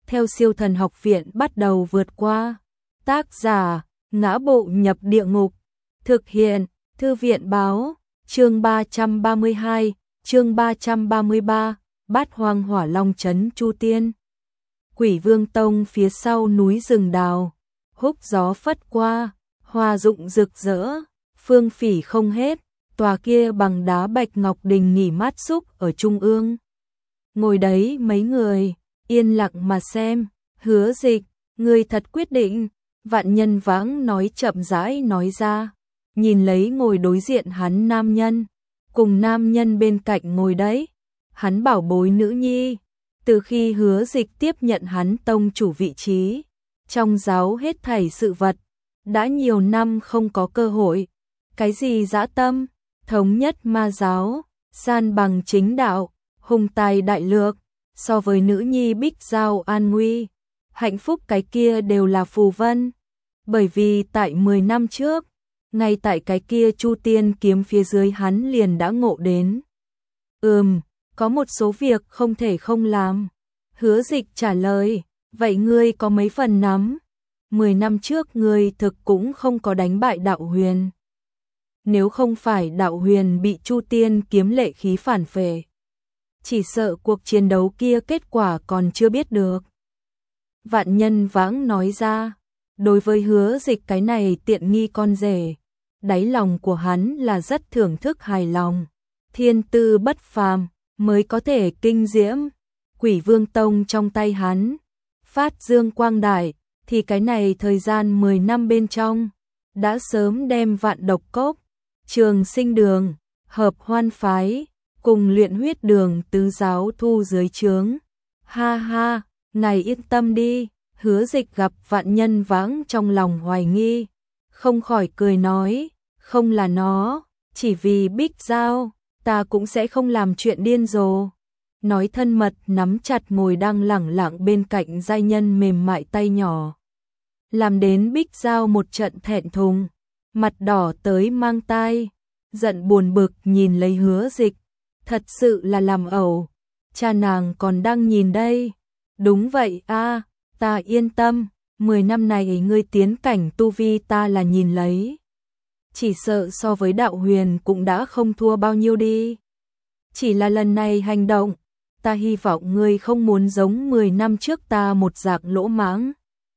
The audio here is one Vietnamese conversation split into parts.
theo Siêu Thần Học Viện bắt đầu vượt qua. Tác giả: Ngã Bộ Nhập Địa Ngục. Thực hiện: Thư viện báo. Chương 332, chương 333, Bát Hoang Hỏa Long trấn Chu Tiên. Quỷ Vương Tông phía sau núi rừng đào, húc gió phất qua, hoa rụng rực rỡ, phương phỉ không hết, tòa kia bằng đá bạch ngọc đình nghỉ mát xúc ở trung ương. Ngồi đấy mấy người, yên lặng mà xem. Hứa Dịch, người thật quyết định, Vạn Nhân Vãng nói chậm rãi nói ra, nhìn lấy ngồi đối diện hắn nam nhân, cùng nam nhân bên cạnh ngồi đấy, hắn bảo bối nữ nhi, từ khi Hứa Dịch tiếp nhận hắn tông chủ vị trí, trong giáo hết thảy sự vật, đã nhiều năm không có cơ hội, cái gì dã tâm, thống nhất ma giáo, san bằng chính đạo, hùng tài đại lược, so với nữ nhi Bích Giao an nguy, hạnh phúc cái kia đều là phù vân. Bởi vì tại 10 năm trước, ngay tại cái kia Chu Tiên kiếm phía dưới hắn liền đã ngộ đến. Có một số việc không thể không làm. Hứa Dịch trả lời, vậy ngươi có mấy phần nắm? 10 năm trước ngươi thực cũng không có đánh bại Đạo Huyền. Nếu không phải Đạo Huyền bị Chu Tiên kiếm lệ khí phản phệ, chỉ sợ cuộc chiến đấu kia kết quả còn chưa biết được. Vạn Nhân Vãng nói ra, đối với Hứa Dịch cái này tiện nghi con rể, đáy lòng của hắn là rất thưởng thức hài lòng. Thiên tư bất phàm mới có thể kinh diễm. Quỷ Vương Tông trong tay hắn phát dương quang đại, thì cái này thời gian 10 năm bên trong đã sớm đem Vạn Độc Cốc, Trường Sinh Đường, Hợp Hoan Phái cùng Luyện Huyết Đường tứ giáo thu dưới trướng. Ha ha, ngài yên tâm đi. Hứa Dịch gặp Vạn Nhân Vãng trong lòng hoài nghi, không khỏi cười nói, không là nó, chỉ vì Bích Giao, ta cũng sẽ không làm chuyện điên rồ. Nói thân mật nắm chặt ngồi đang lẳng lặng bên cạnh giai nhân mềm mại tay nhỏ, làm đến Bích Giao một trận thẹn thùng, mặt đỏ tới mang tai, giận buồn bực nhìn lấy Hứa Dịch, thật sự là làm ẩu, cha nàng còn đang nhìn đây. Đúng vậy a, ta yên tâm, 10 năm này ngươi tiến cảnh tu vi ta là nhìn lấy, chỉ sợ so với Đạo Huyền cũng đã không thua bao nhiêu đi. Chỉ là lần này hành động, ta hy vọng ngươi không muốn giống 10 năm trước ta một dạng lỗ mãng,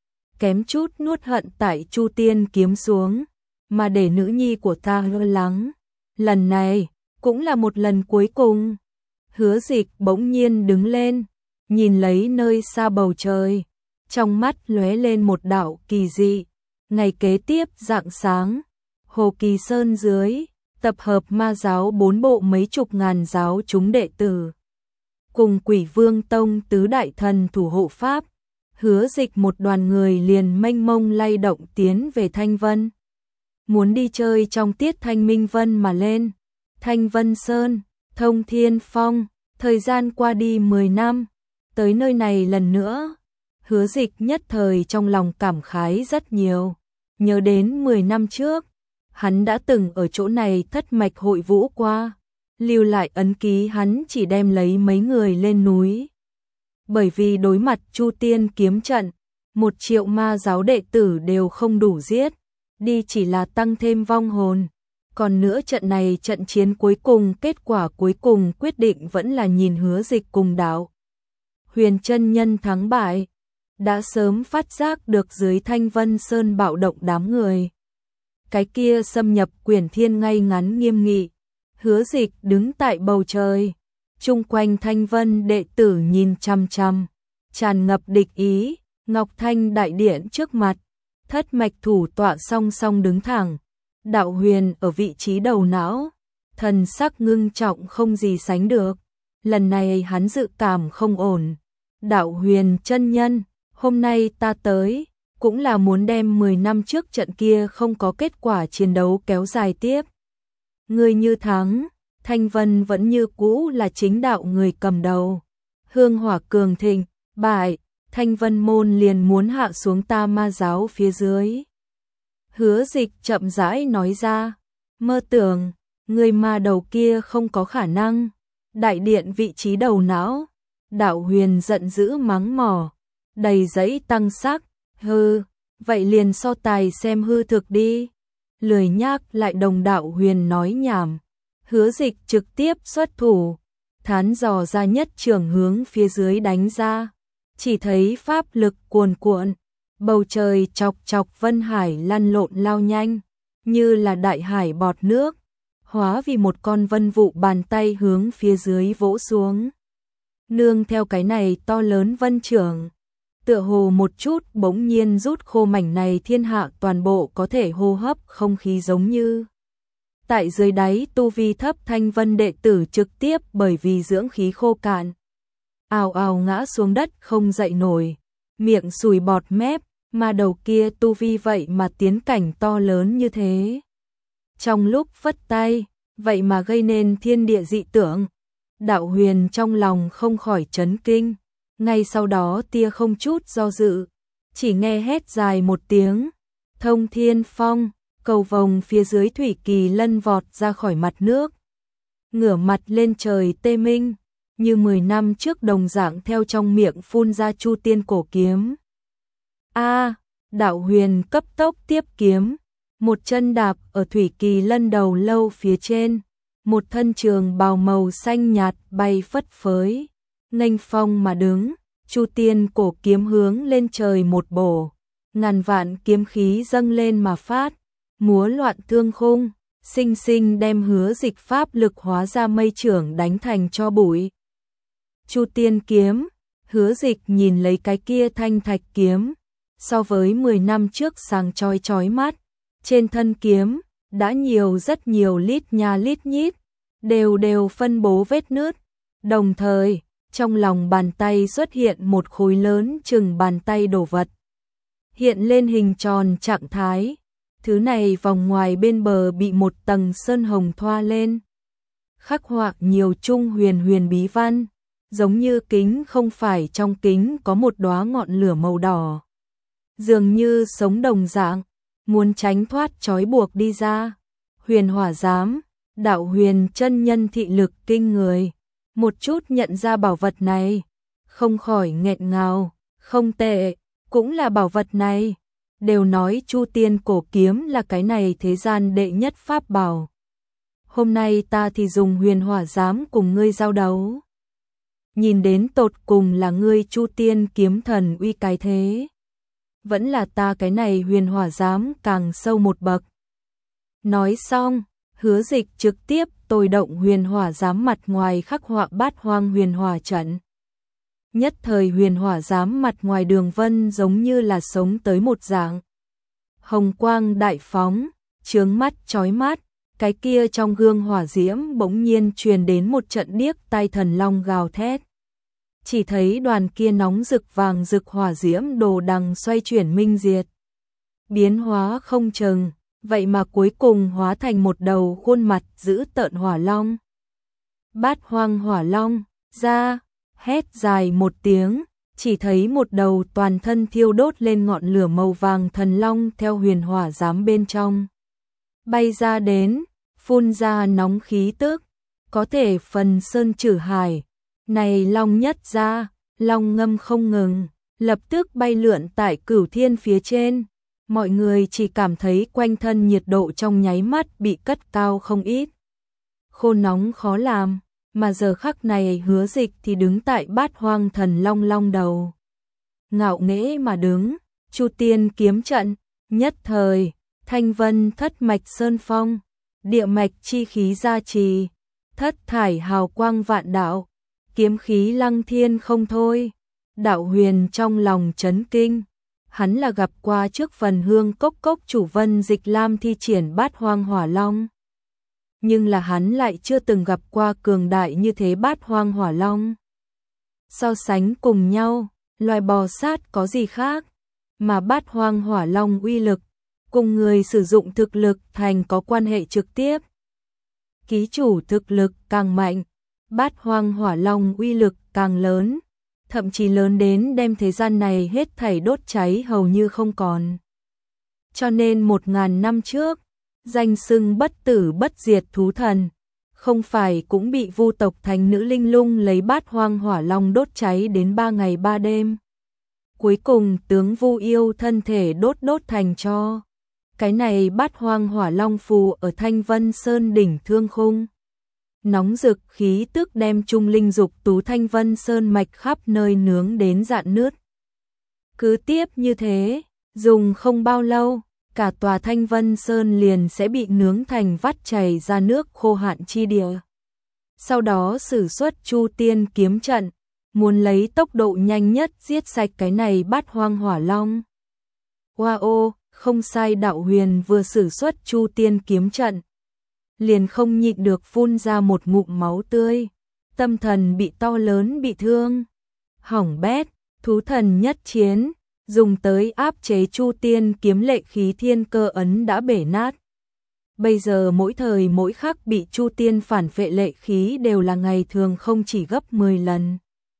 kém chút nuốt hận tại Chu Tiên kiếm xuống, mà để nữ nhi của ta lo lắng. Lần này cũng là một lần cuối cùng. Hứa Dịch bỗng nhiên đứng lên, nhìn lấy nơi xa bầu trời, trong mắt lóe lên một đạo kỳ dị. Ngày kế tiếp rạng sáng, Hồ Kỳ Sơn dưới, tập hợp ma giáo 4 bộ mấy chục ngàn giáo chúng đệ tử, cùng Quỷ Vương Tông tứ đại thần thủ hộ pháp, Hứa Dịch một đoàn người liền mênh mông lay động tiến về Thanh Vân. Muốn đi chơi trong tiết Thanh Minh Vân mà lên. Thanh Vân Sơn, Thông Thiên Phong, thời gian qua đi 10 năm, tới nơi này lần nữa. Hứa Dịch nhất thời trong lòng cảm khái rất nhiều, nhớ đến 10 năm trước, hắn đã từng ở chỗ này thất mạch hội vũ qua, lưu lại ấn ký hắn chỉ đem lấy mấy người lên núi. Bởi vì đối mặt Chu Tiên kiếm trận, 1 triệu ma giáo đệ tử đều không đủ giết, đi chỉ là tăng thêm vong hồn. Còn nữa trận này trận chiến cuối cùng, kết quả cuối cùng quyết định vẫn là nhìn Hứa Dịch cùng Đạo Huyền chân nhân thắng bại. Đã sớm phát giác được dưới Thanh Vân Sơn bạo động đám người. Cái kia xâm nhập Quyển Thiên ngay ngắn nghiêm nghị. Hứa Dịch đứng tại bầu trời, chung quanh Thanh Vân đệ tử nhìn chăm chăm, tràn ngập địch ý. Ngọc Thanh đại điện trước mặt, thất mạch thủ tọa song song đứng thẳng, Đạo Huyền ở vị trí đầu não, thần sắc ngưng trọng không gì sánh được. Lần này hắn dự cảm không ổn. Đạo Huyền chân nhân, hôm nay ta tới, cũng là muốn đem 10 năm trước trận kia không có kết quả chiến đấu kéo dài tiếp. Người như thắng, Thanh Vân vẫn như cũ là chính đạo người cầm đầu. Hương hỏa cường thịnh, bại, Thanh Vân môn liền muốn hạ xuống ta ma giáo phía dưới. Hứa Dịch chậm rãi nói ra, mơ tưởng, người ma đầu kia không có khả năng. Đại điện vị trí đầu não, Đạo Huyền giận dữ mắng mỏ, đầy dẫy tăng sắc, hư, vậy liền so tài xem hư thực đi. Lười nhác lại đồng đạo Huyền nói nhảm, Hứa Dịch trực tiếp xuất thủ, thán dò ra nhất trường hướng phía dưới đánh ra, chỉ thấy pháp lực cuồn cuộn, bầu trời chọc chọc vân hải lăn lộn lao nhanh, như là đại hải bọt nước, hóa vì một con vân vụ bàn tay hướng phía dưới vỗ xuống. Nương theo cái này to lớn vân trưởng, tựa hồ một chút bỗng nhiên rút khô mảnh này thiên hạ toàn bộ có thể hô hấp không khí giống như. Tại dưới đáy tu vi thấp thanh vân đệ tử trực tiếp bởi vì dưỡng khí khô cạn, ào ào ngã xuống đất không dậy nổi, miệng sùi bọt mép, mà đầu kia tu vi vậy mà tiến cảnh to lớn như thế. Trong lúc phất tay, vậy mà gây nên thiên địa dị tượng. Đạo Huyền trong lòng không khỏi chấn kinh, ngay sau đó tia không chút do dự, chỉ nghe hét dài một tiếng, thông thiên phong, cầu vồng phía dưới thủy kỳ lân vọt ra khỏi mặt nước, ngửa mặt lên trời tê minh, như 10 năm trước đồng dạng theo trong miệng phun ra Chu Tiên cổ kiếm. Đạo Huyền cấp tốc tiếp kiếm, một chân đạp ở thủy kỳ lân đầu lâu phía trên, một thân trường bào màu xanh nhạt bay phất phới, nghênh phong mà đứng, Chu Tiên cổ kiếm hướng lên trời một bổ, ngàn vạn kiếm khí dâng lên mà phát, múa loạn thương khung, sinh sinh đem Hứa Dịch pháp lực hóa ra mây trưởng đánh thành cho bụi. Chu Tiên kiếm, Hứa Dịch nhìn lấy cái kia thanh thạch kiếm, so với 10 năm trước sáng chói chói mắt, trên thân kiếm đã nhiều rất nhiều lít nha lít nhít, đều phân bố vết nứt, đồng thời trong lòng bàn tay xuất hiện một khối lớn chừng bàn tay đồ vật, hiện lên hình tròn trạng thái, thứ này vòng ngoài bên bờ bị một tầng sơn hồng thoa lên, khắc họa nhiều trung huyền huyền bí văn, giống như kính không phải trong kính có một đóa ngọn lửa màu đỏ, dường như sống đồng dạng, muốn tránh thoát trói buộc đi ra. Huyền Hỏa Giám, Đạo Huyền chân nhân thị lực kinh người, một chút nhận ra bảo vật này, không khỏi nghẹn ngào, không tệ, cũng là bảo vật này, đều nói Chu Tiên cổ kiếm là cái này thế gian đệ nhất pháp bảo. Hôm nay ta thì dùng Huyền Hỏa Giám cùng ngươi giao đấu. Nhìn đến tột cùng là ngươi Chu Tiên kiếm thần uy cái thế, vẫn là ta cái này Huyền Hỏa Giám càng sâu một bậc. Nói xong, Hứa Dịch trực tiếp tôi động Huyền Hỏa Giám mặt ngoài khắc họa Bát Hoang Huyền Hỏa trận. Nhất thời Huyền Hỏa Giám mặt ngoài đường vân giống như là sống tới một dạng. Hồng quang đại phóng, chướng mắt chói mắt, cái kia trong gương hỏa diễm bỗng nhiên truyền đến một trận điếc tai thần long gào thét. Chỉ thấy đoàn kia nóng rực vàng rực hỏa diễm đồ đằng xoay chuyển minh diệt, biến hóa không chừng, vậy mà cuối cùng hóa thành một đầu khuôn mặt dữ tợn hỏa long. Bát Hoang Hỏa Long, ra, hét dài một tiếng, chỉ thấy một đầu toàn thân thiêu đốt lên ngọn lửa màu vàng thần long theo Huyền Hỏa Giám bên trong bay ra đến, phun ra nóng khí tức, có thể phần sơn trừ hải. Này long nhất ra, long ngâm không ngừng, lập tức bay lượn tại cửu thiên phía trên. Mọi người chỉ cảm thấy quanh thân nhiệt độ trong nháy mắt bị cất cao không ít. Khô nóng khó làm, mà giờ khắc này Hứa Dịch thì đứng tại Bát Hoang thần long long đầu. Ngạo nghễ mà đứng, Chu Tiên kiếm trận, nhất thời, thanh vân thất mạch sơn phong, địa mạch chi khí gia trì, thất thải hào quang vạn đạo. Kiếm khí lăng thiên không thôi, Đạo Huyền trong lòng chấn kinh, hắn là gặp qua trước phần Hương Cốc Cốc chủ Vân Dịch Lam thi triển Bát Hoang Hỏa Long. Nhưng là hắn lại chưa từng gặp qua cường đại như thế Bát Hoang Hỏa Long. So sánh cùng nhau, loài bò sát có gì khác, mà Bát Hoang Hỏa Long uy lực, cùng người sử dụng thực lực thành có quan hệ trực tiếp. Ký chủ thực lực càng mạnh, Bát Hoang Hỏa Long uy lực càng lớn, thậm chí lớn đến đem thế gian này hết thảy đốt cháy hầu như không còn. Cho nên 1000 năm trước, danh xưng bất tử bất diệt thú thần, không phải cũng bị Vu tộc thành nữ Linh Lung lấy Bát Hoang Hỏa Long đốt cháy đến 3 ngày 3 đêm. Cuối cùng tướng Vu Yêu thân thể đốt thành tro. Cái này Bát Hoang Hỏa Long phù ở Thanh Vân Sơn đỉnh Thương Khung. Nóng rực khí tức đem trung linh dục tú Thanh Vân Sơn mạch khắp nơi nướng đến rạn nứt. Cứ tiếp như thế, dùng không bao lâu, cả tòa Thanh Vân Sơn liền sẽ bị nướng thành vắt chảy ra nước khô hạn chi địa. Sau đó sử xuất Chu Tiên kiếm trận, muốn lấy tốc độ nhanh nhất giết sạch cái này Bát Hoang Hỏa Long. Wow, không sai, Đạo Huyền vừa sử xuất Chu Tiên kiếm trận, liền không nhịn được phun ra một ngụm máu tươi, tâm thần bị to lớn bị thương. Hỏng bét, thú thần nhất chiến, dùng tới áp chế Chu Tiên kiếm lệ khí thiên cơ ấn đã bể nát. Bây giờ mỗi thời mỗi khắc bị Chu Tiên phản vệ lệ khí đều là ngày thường không chỉ gấp 10 lần.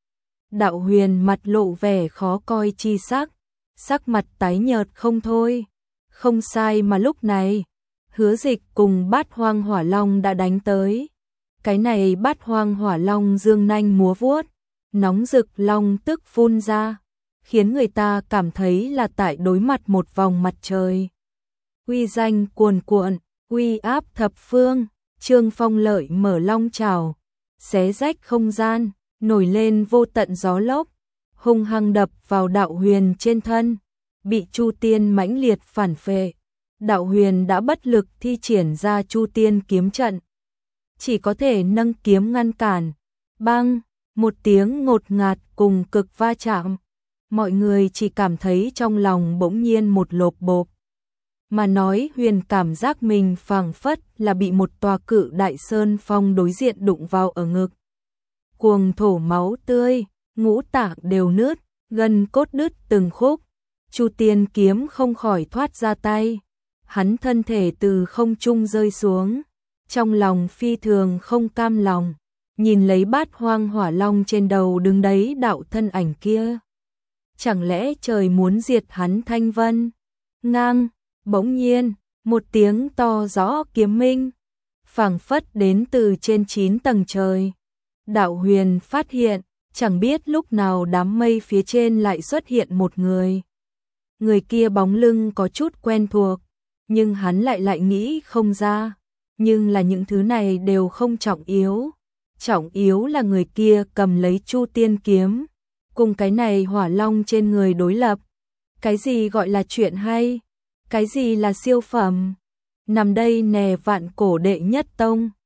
Đạo Huyền mặt lộ vẻ khó coi chi sắc mặt tái nhợt không thôi. Không sai, mà lúc này, Hứa Dịch cùng Bát Hoang Hỏa Long đã đánh tới. Cái này Bát Hoang Hỏa Long dương nanh múa vuốt, nóng rực long tức phun ra, khiến người ta cảm thấy là tại đối mặt một vòng mặt trời. Uy danh cuồn cuộn, uy áp thập phương, Trương Phong lợi mở long trảo, xé rách không gian, nổi lên vô tận gió lốc, hung hăng đập vào Đạo Huyền trên thân, bị Chu Tiên mãnh liệt phản phệ. Đạo Huyền đã bất lực thi triển ra Chu Tiên kiếm trận, chỉ có thể nâng kiếm ngăn cản. Bang, một tiếng ngột ngạt cùng cực va chạm, mọi người chỉ cảm thấy trong lòng bỗng nhiên một lộp bộp. Mà nói Huyền cảm giác mình phảng phất là bị một tòa cự đại sơn phong đối diện đụng vào ở ngực. Cuồng thổ máu tươi, ngũ tạng đều nứt, gân cốt đứt từng khúc. Chu Tiên kiếm không khỏi thoát ra tay. Hắn thân thể từ không trung rơi xuống, trong lòng phi thường không cam lòng, nhìn lấy Bát Hoang Hỏa Long trên đầu đứng đấy đạo thân ảnh kia. Chẳng lẽ trời muốn diệt hắn Thanh Vân? Ngang, bỗng nhiên, một tiếng to rõ kiếm minh, phảng phất đến từ trên 9 tầng trời. Đạo Huyền phát hiện, chẳng biết lúc nào đám mây phía trên lại xuất hiện một người. Người kia bóng lưng có chút quen thuộc, nhưng hắn lại nghĩ không ra. Nhưng là những thứ này đều không trọng yếu. Trọng yếu là người kia cầm lấy Chu Tiên kiếm, cùng cái này Hỏa Long trên người đối lập. Cái gì gọi là chuyện hay? Cái gì là siêu phẩm? Nằm đây nè, vạn cổ đệ nhất tông,